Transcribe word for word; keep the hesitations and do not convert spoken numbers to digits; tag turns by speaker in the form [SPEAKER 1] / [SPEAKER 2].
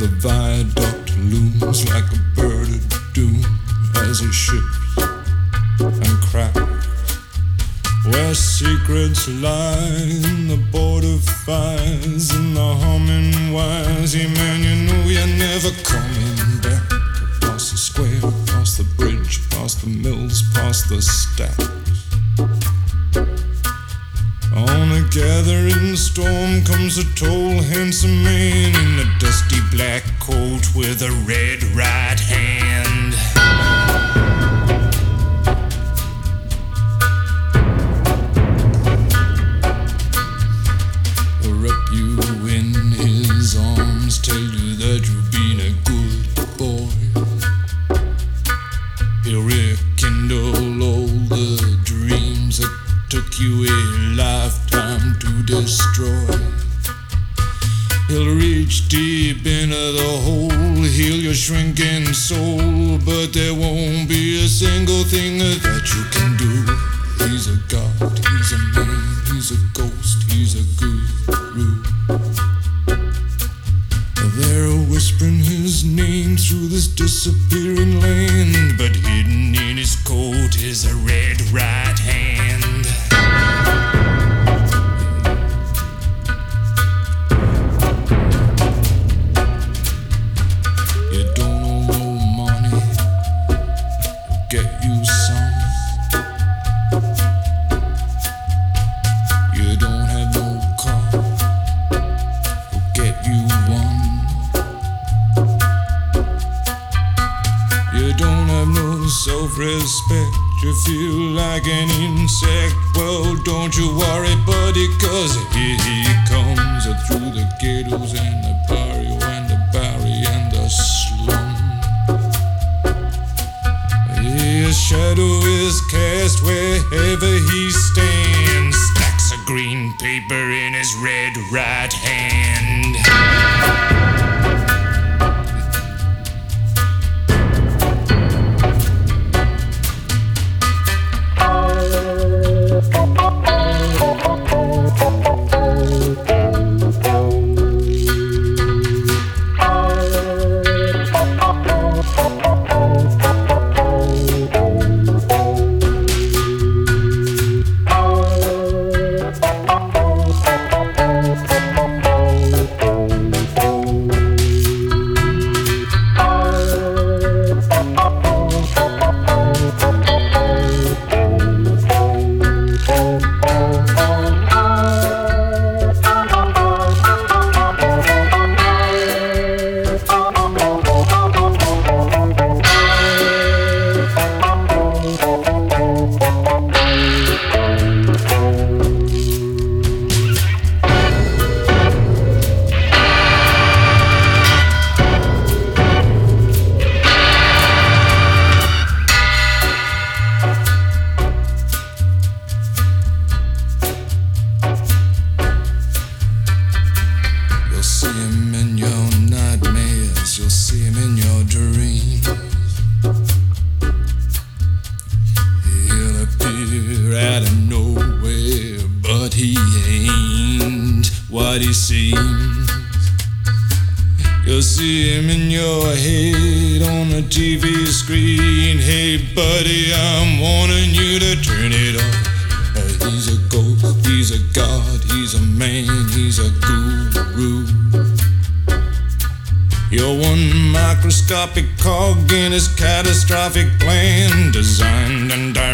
[SPEAKER 1] the viaduct looms like a bird of doom as it ships and cracks. Where secrets lie in the border fires and the humming wires. Yeah, man, you know you're never coming back. Past the square, past the bridge, past the mills, past the stacks. On a gathering storm comes a tall, handsome man in a dusty black coat with a red right hand. He'll wrap you in his arms, tell you that you've been a good boy. He'll rekindle all the dreams that took you a lifetime to destroy. He'll reach deep into the hole, heal your shrinking soul, but there won't be a single thing that you can do. He's a god, he's a man, he's a ghost, he's a guru. They're whispering his name through this disappearing land, but hidden in his coat is a red right hand. Self-respect, you feel like an insect. Well, don't you worry, buddy, cause here he comes through the ghettos and the barrio and the barry and the slum. His shadow is cast wherever he stands, stacks of green paper in his red right hand. You'll see him in your head on the T V screen. Hey buddy, I'm warning you to turn it off. Uh, he's a ghost, he's a god, he's a man, he's a guru. You're one microscopic cog in his catastrophic plan, designed and directed